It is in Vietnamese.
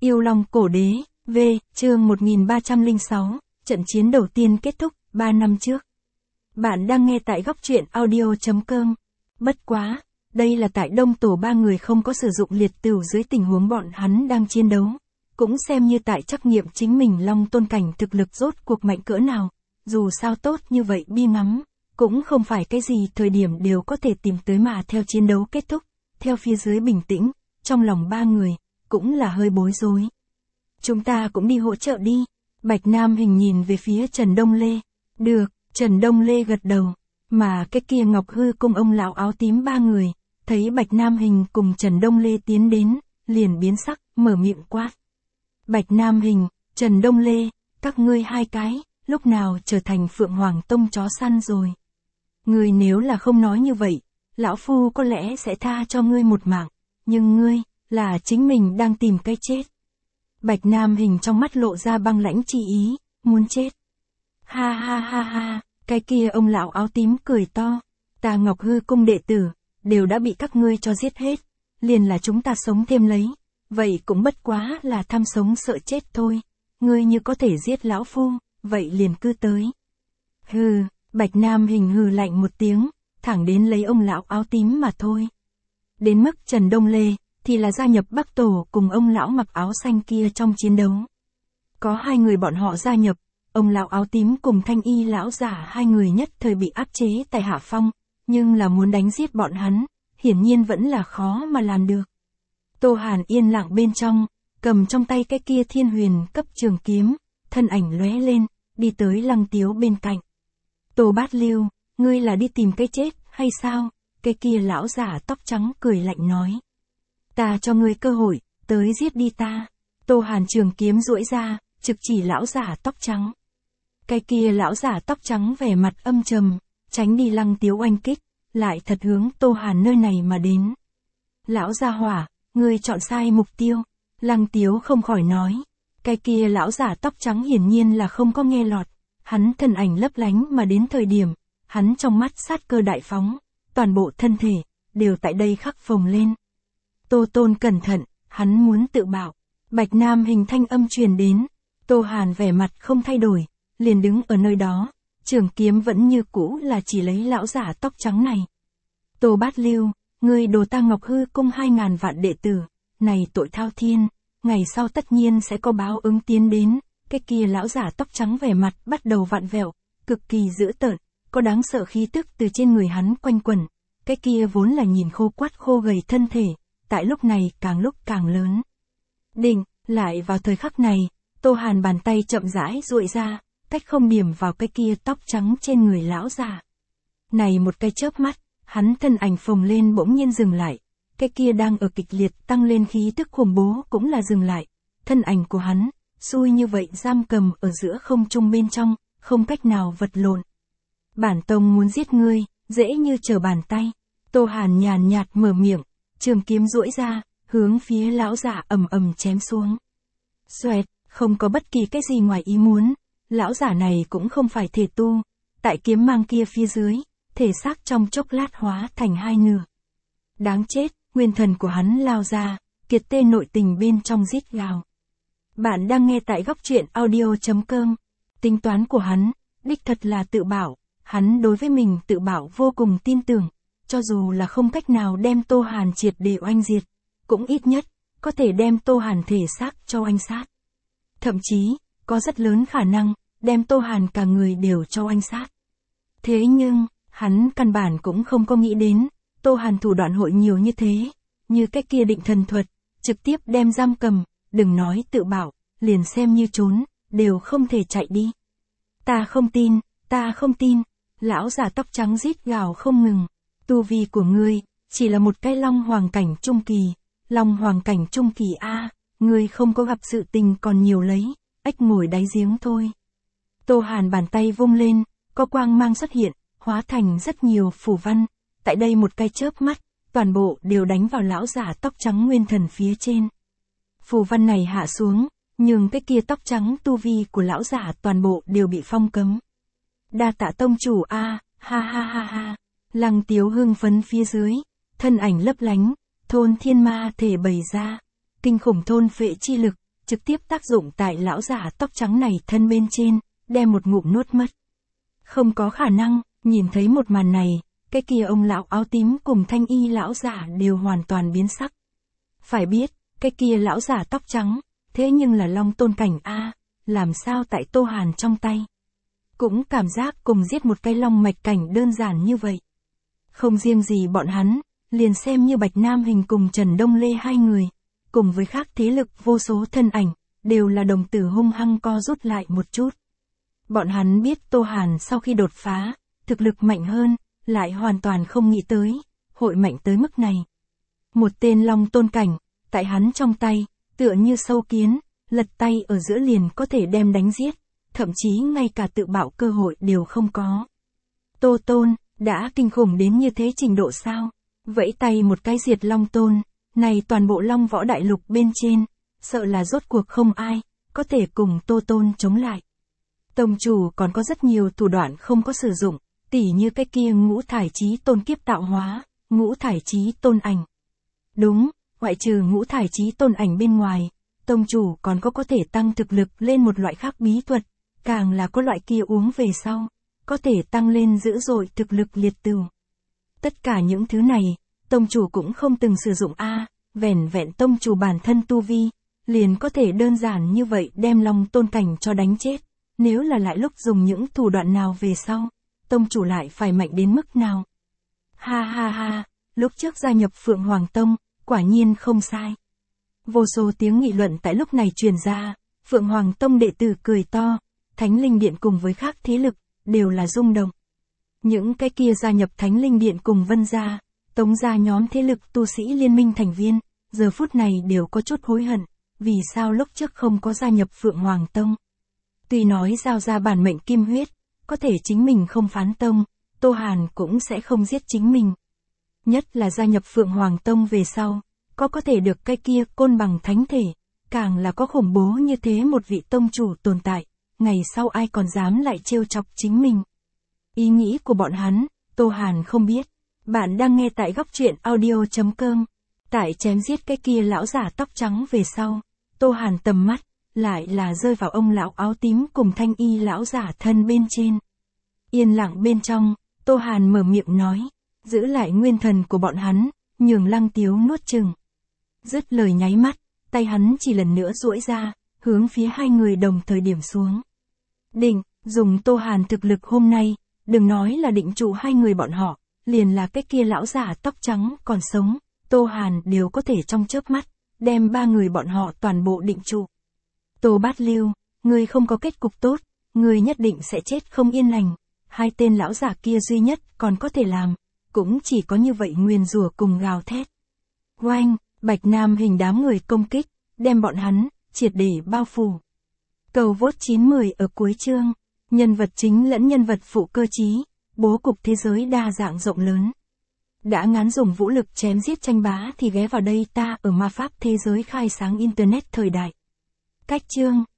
Yêu Long Cổ Đế, V, chương 1306, trận chiến đầu tiên kết thúc, 3 năm trước. Bạn đang nghe tại góc truyện audio.com. Bất quá, đây là tại Đông Tổ ba người không có sử dụng liệt tửu dưới tình huống bọn hắn đang chiến đấu. Cũng xem như tại trắc nghiệm chính mình Long Tôn cảnh thực lực rốt cuộc mạnh cỡ nào. Dù sao tốt như vậy bi ngắm, cũng không phải cái gì thời điểm đều có thể tìm tới mà theo chiến đấu kết thúc. Theo phía dưới bình tĩnh, trong lòng ba người, cũng là hơi bối rối. Chúng ta cũng đi hỗ trợ đi. Bạch Nam Hình nhìn về phía Trần Đông Lê. Được, Trần Đông Lê gật đầu. Mà cái kia Ngọc Hư cùng ông lão áo tím ba người, thấy Bạch Nam Hình cùng Trần Đông Lê tiến đến, liền biến sắc, mở miệng quát. Bạch Nam Hình, Trần Đông Lê, các ngươi hai cái, lúc nào trở thành Phượng Hoàng Tông chó săn rồi. Ngươi nếu là không nói như vậy, lão phu có lẽ sẽ tha cho ngươi một mạng, nhưng ngươi, là chính mình đang tìm cái chết. Bạch Nam Hình trong mắt lộ ra băng lãnh chi ý, muốn chết. Ha ha ha ha, cái kia ông lão áo tím cười to. Ta Ngọc Hư cung đệ tử, đều đã bị các ngươi cho giết hết. Liền là chúng ta sống thêm lấy. Vậy cũng bất quá là tham sống sợ chết thôi. Ngươi như có thể giết lão phu, vậy liền cứ tới. Hừ, Bạch Nam Hình hừ lạnh một tiếng, thẳng đến lấy ông lão áo tím mà thôi. Đến mức Trần Đông Lê, thì là gia nhập Bắc Tổ cùng ông lão mặc áo xanh kia trong chiến đấu. Có hai người bọn họ gia nhập, ông lão áo tím cùng Thanh Y lão giả hai người nhất thời bị áp chế tại hạ phong, nhưng là muốn đánh giết bọn hắn, hiển nhiên vẫn là khó mà làm được. Tô Hàn yên lặng bên trong, cầm trong tay cái kia Thiên Huyền cấp trường kiếm, thân ảnh lóe lên, đi tới Lăng Tiếu bên cạnh. Tô Bát Lưu, ngươi là đi tìm cái chết, hay sao? Cái kia lão giả tóc trắng cười lạnh nói. Ta cho ngươi cơ hội, tới giết đi ta. Tô Hàn trường kiếm duỗi ra, trực chỉ lão giả tóc trắng. Cái kia lão giả tóc trắng vẻ mặt âm trầm, tránh đi Lăng Tiếu oanh kích, lại thật hướng Tô Hàn nơi này mà đến. Lão gia hỏa, ngươi chọn sai mục tiêu. Lăng Tiếu không khỏi nói. Cái kia lão giả tóc trắng hiển nhiên là không có nghe lọt. Hắn thân ảnh lấp lánh mà đến thời điểm, hắn trong mắt sát cơ đại phóng, toàn bộ thân thể, đều tại đây khắc phồng lên. Tô Tôn cẩn thận, hắn muốn tự bạo. Bạch Nam Hình thanh âm truyền đến. Tô Hàn vẻ mặt không thay đổi, liền đứng ở nơi đó, trường kiếm vẫn như cũ là chỉ lấy lão giả tóc trắng này. Tô Bát Lưu, ngươi đồ ta Ngọc Hư cung 2000 vạn đệ tử, này tội thao thiên, ngày sau tất nhiên sẽ có báo ứng tiến đến. Cái kia lão giả tóc trắng vẻ mặt bắt đầu vặn vẹo, cực kỳ dữ tợn, có đáng sợ khí tức từ trên người hắn quanh quẩn. Cái kia vốn là nhìn khô quắt khô gầy thân thể, tại lúc này càng lúc càng lớn. Định, lại vào thời khắc này, Tô Hàn bàn tay chậm rãi duỗi ra, cách không điểm vào cái kia tóc trắng trên người lão giả. Này một cái chớp mắt, hắn thân ảnh phồng lên bỗng nhiên dừng lại. Cái kia đang ở kịch liệt tăng lên khí tức khủng bố cũng là dừng lại. Thân ảnh của hắn, xui như vậy giam cầm ở giữa không trung bên trong, không cách nào vật lộn. Bản tông muốn giết ngươi, dễ như trở bàn tay. Tô Hàn nhàn nhạt mở miệng, trường kiếm duỗi ra, hướng phía lão giả ầm ầm chém xuống. Xoẹt, không có bất kỳ cái gì ngoài ý muốn, lão giả này cũng không phải thể tu, tại kiếm mang kia phía dưới, thể xác trong chốc lát hóa thành hai nửa. Đáng chết, nguyên thần của hắn lao ra, kiệt tê nội tình bên trong rít gào. Bạn đang nghe tại góc truyện audio.com. Tính toán của hắn, đích thật là tự bảo, hắn đối với mình tự bảo vô cùng tin tưởng, cho dù là không cách nào đem Tô Hàn triệt để oanh diệt, cũng ít nhất, có thể đem Tô Hàn thể xác cho oanh sát. Thậm chí, có rất lớn khả năng, đem Tô Hàn cả người đều cho oanh sát. Thế nhưng, hắn căn bản cũng không có nghĩ đến, Tô Hàn thủ đoạn hội nhiều như thế, như cái kia định thần thuật, trực tiếp đem giam cầm, đừng nói tự bảo, liền xem như trốn, đều không thể chạy đi. Ta không tin, ta không tin, lão giả tóc trắng rít gào không ngừng, tu vi của ngươi, chỉ là một cái Long Hoàng cảnh trung kỳ, Long Hoàng cảnh trung kỳ a, ngươi không có gặp sự tình còn nhiều lấy, ếch ngồi đáy giếng thôi. Tô Hàn bàn tay vung lên, có quang mang xuất hiện, hóa thành rất nhiều phù văn, tại đây một cái chớp mắt, toàn bộ đều đánh vào lão giả tóc trắng nguyên thần phía trên. Phù văn này hạ xuống, nhưng cái kia tóc trắng tu vi của lão giả toàn bộ đều bị phong cấm. Đa tạ tông chủ a, ha ha ha ha. Lăng Tiếu hưng phấn phía dưới, thân ảnh lấp lánh, thôn thiên ma thể bày ra, kinh khủng thôn phệ chi lực, trực tiếp tác dụng tại lão giả tóc trắng này thân bên trên, đem một ngụm nuốt mất. Không có khả năng, nhìn thấy một màn này, cái kia ông lão áo tím cùng thanh y lão giả đều hoàn toàn biến sắc. Phải biết, cái kia lão giả tóc trắng, thế nhưng là Long Tôn cảnh a, làm sao tại Tô Hàn trong tay. Cũng cảm giác cùng giết một cái long mạch cảnh đơn giản như vậy. Không riêng gì bọn hắn, liền xem như Bạch Nam Hình cùng Trần Đông Lê hai người, cùng với khác thế lực vô số thân ảnh, đều là đồng tử hung hăng co rút lại một chút. Bọn hắn biết Tô Hàn sau khi đột phá, thực lực mạnh hơn, lại hoàn toàn không nghĩ tới, hội mạnh tới mức này. Một tên Long Tôn cảnh, tại hắn trong tay, tựa như sâu kiến, lật tay ở giữa liền có thể đem đánh giết, thậm chí ngay cả tự bạo cơ hội đều không có. Tô Tôn, đã kinh khủng đến như thế trình độ sao? Vẫy tay một cái diệt Long Tôn, này toàn bộ Long Võ Đại Lục bên trên, sợ là rốt cuộc không ai, có thể cùng Tô Tôn chống lại. Tông chủ còn có rất nhiều thủ đoạn không có sử dụng, tỉ như cái kia ngũ thải chí tôn kiếp tạo hóa, ngũ thải chí tôn ảnh. Đúng, ngoại trừ ngũ thải chí tôn ảnh bên ngoài, tông chủ còn có thể tăng thực lực lên một loại khác bí thuật, càng là có loại kia uống về sau, có thể tăng lên dữ dội thực lực liệt tửu. Tất cả những thứ này, tông chủ cũng không từng sử dụng vẻn vẹn tông chủ bản thân tu vi, liền có thể đơn giản như vậy đem Long Tôn cảnh cho đánh chết. Nếu là lại lúc dùng những thủ đoạn nào về sau, tông chủ lại phải mạnh đến mức nào? Ha ha ha, lúc trước gia nhập Phượng Hoàng Tông, quả nhiên không sai. Vô số tiếng nghị luận tại lúc này truyền ra, Phượng Hoàng Tông đệ tử cười to, Thánh Linh Điện cùng với khác thế lực, đều là rung động. Những cái kia gia nhập Thánh Linh Điện cùng Vân gia, Tống gia nhóm thế lực tu sĩ liên minh thành viên, giờ phút này đều có chút hối hận, vì sao lúc trước không có gia nhập Phượng Hoàng Tông. Tuy nói giao ra bản mệnh kim huyết, có thể chính mình không phán tông, Tô Hàn cũng sẽ không giết chính mình. Nhất là gia nhập Phượng Hoàng Tông về sau, có thể được cái kia côn bằng thánh thể, càng là có khủng bố như thế một vị tông chủ tồn tại, ngày sau ai còn dám lại trêu chọc chính mình. Ý nghĩ của bọn hắn, Tô Hàn không biết. Bạn đang nghe tại góc truyện audio.com. Tại chém giết cái kia lão giả tóc trắng về sau, Tô Hàn tầm mắt, lại là rơi vào ông lão áo tím cùng thanh y lão giả thân bên trên. Yên lặng bên trong, Tô Hàn mở miệng nói, giữ lại nguyên thần của bọn hắn, nhường Lăng Tiếu nuốt chừng. Dứt lời nháy mắt, tay hắn chỉ lần nữa duỗi ra, hướng phía hai người đồng thời điểm xuống. Định, dùng Tô Hàn thực lực hôm nay, đừng nói là định trụ hai người bọn họ, liền là cái kia lão giả tóc trắng còn sống, Tô Hàn đều có thể trong chớp mắt, đem ba người bọn họ toàn bộ định trụ. Tô Bát Lưu, ngươi không có kết cục tốt, ngươi nhất định sẽ chết không yên lành. Hai tên lão giả kia duy nhất còn có thể làm, cũng chỉ có như vậy nguyền rủa cùng gào thét. Oanh, Bạch Nam Hình đám người công kích, đem bọn hắn, triệt để bao phủ. Cầu vote 910 ở cuối chương, nhân vật chính lẫn nhân vật phụ cơ chí, bố cục thế giới đa dạng rộng lớn. Đã ngán dùng vũ lực chém giết tranh bá thì ghé vào đây ta ở ma pháp thế giới khai sáng internet thời đại. Cách chương